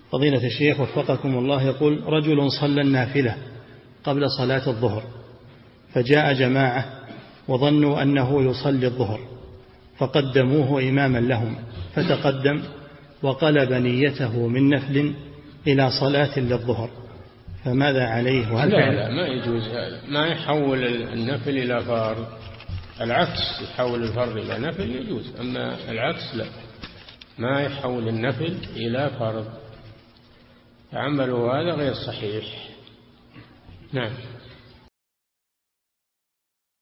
فضيلة الشيخ وفقكم الله، يقول: رجل صلى النافلة قبل صلاة الظهر، فجاء جماعة وظنوا أنه يصلي الظهر فقدموه إماما لهم، فتقدم وقلب نيته من نفل إلى صلاة للظهر، فماذا عليه؟ وهل لا ما يجوز هذا، ما يحول النفل إلى فرض، العكس، يحول الفرض إلى نفل يجوز، أما العكس لا، ما يحول النفل إلى فرض، عمله هذا غير صحيح. نعم.